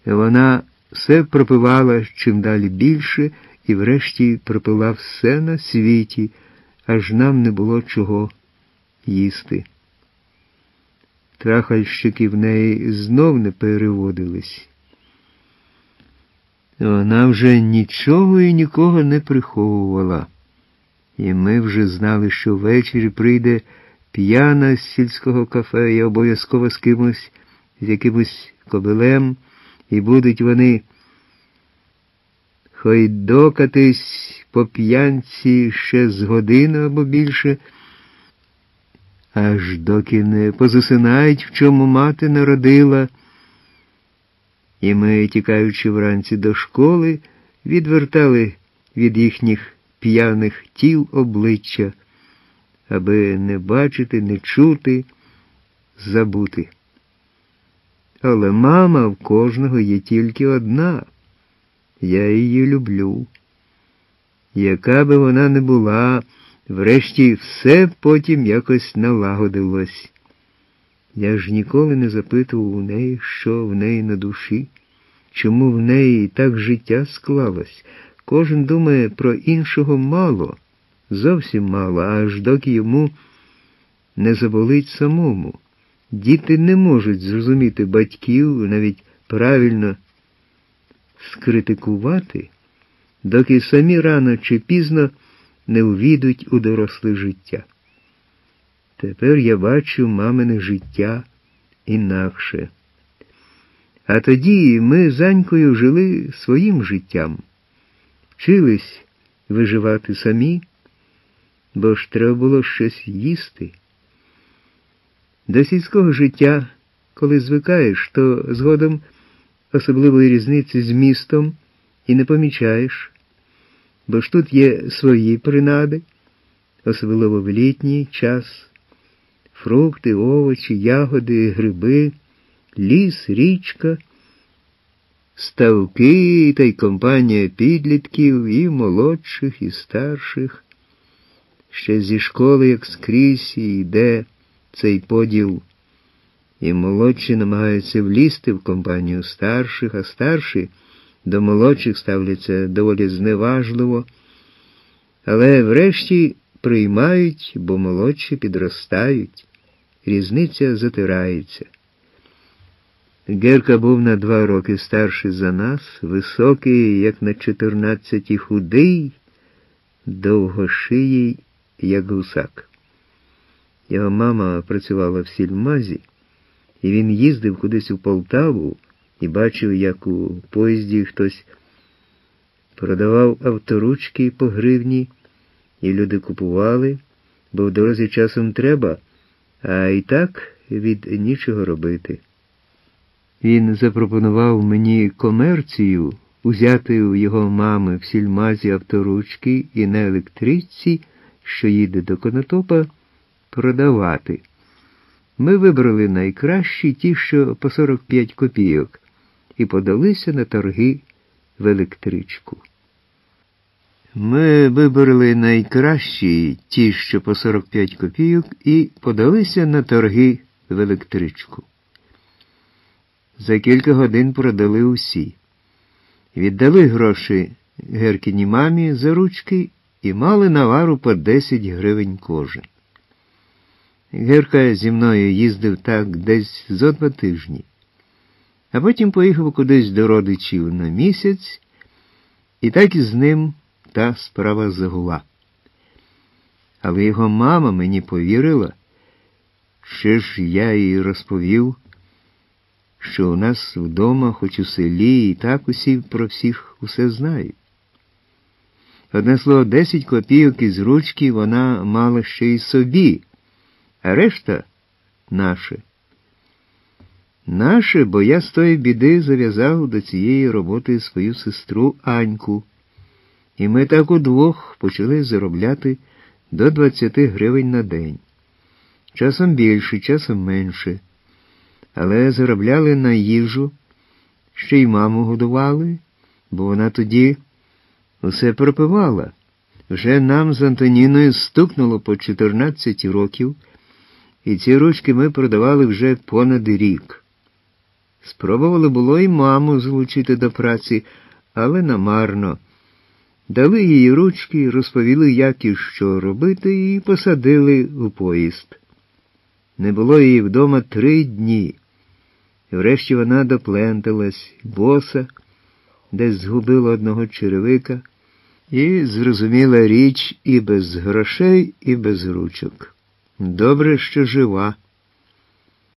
Вона все пропивала чим далі більше і врешті пропила все на світі, аж нам не було чого їсти. Трахальщики в неї знов не переводились. Вона вже нічого і нікого не приховувала. І ми вже знали, що ввечері прийде п'яна з сільського кафе і обов'язково з кимось, з якимось кобилем, і будуть вони хойдокатись по п'янці ще з години або більше, аж доки не позасинають, в чому мати народила. І ми, тікаючи вранці до школи, відвертали від їхніх п'яних тіл обличчя, аби не бачити, не чути, забути. Але мама в кожного є тільки одна. Я її люблю. Яка би вона не була, врешті все потім якось налагодилось. Я ж ніколи не запитував у неї, що в неї на душі, чому в неї так життя склалось. Кожен думає про іншого мало, зовсім мало, аж доки йому не заболить самому. Діти не можуть зрозуміти батьків, навіть правильно скритикувати, доки самі рано чи пізно не увійдуть у доросле життя. Тепер я бачу мамине життя інакше. А тоді ми з Анькою жили своїм життям. Вчились виживати самі, бо ж треба було щось їсти. До сільського життя, коли звикаєш, то згодом особливої різниці з містом і не помічаєш, бо ж тут є свої принади, особливо в літній час. Фрукти, овочі, ягоди, гриби, ліс, річка, ставки та й компанія підлітків, і молодших, і старших. Ще зі школи, як скрізь, йде цей поділ. І молодші намагаються влізти в компанію старших, а старші до молодших ставляться доволі зневажливо, але врешті приймають, бо молодші підростають. Різниця затирається. Герка був на 2 роки старший за нас, високий, як на 14, і худий, довгошиїй, як гусак. Його мама працювала в сільмазі, і він їздив кудись у Полтаву і бачив, як у поїзді хтось продавав авторучки по гривні, і люди купували, бо в дорозі часом треба, а і так від нічого робити. Він запропонував мені комерцію узяти у його мами в сільмазі авторучки і на електричці, що їде до Конотопа, продавати. Ми вибрали найкращі, ті, що по 45 копійок, і подалися на торги в електричку. Ми вибрали найкращі, ті, що по 45 копійок, і подалися на торги в електричку. За кілька годин продали усі. Віддали гроші Геркіній мамі за ручки і мали навару по 10 гривень кожен. Герка зі мною їздив так десь зо 2 тижні, а потім поїхав кудись до родичів на місяць, і так із ним та справа загула. Але його мама мені повірила, ще ж я їй розповів, що у нас вдома, хоч у селі, і так усі про всіх усе знають. Одне слово, 10 копійок із ручки вона мала ще й собі, а решта – наше. Наше, бо я з тої біди зав'язав до цієї роботи свою сестру Аньку, і ми так удвох почали заробляти до 20 гривень на день. Часом більше, часом менше. Але заробляли на їжу, ще й маму годували, бо вона тоді усе пропивала. Вже нам з Антоніною стукнуло по 14 років, і ці ручки ми продавали вже понад рік. Спробували було і маму залучити до праці, але намарно. Дали їй ручки, розповіли, як і що робити, і посадили у поїзд. Не було її вдома 3 дні. Врешті вона допленталась, боса, десь згубила одного черевика, і зрозуміла річ і без грошей, і без ручок. Добре, що жива.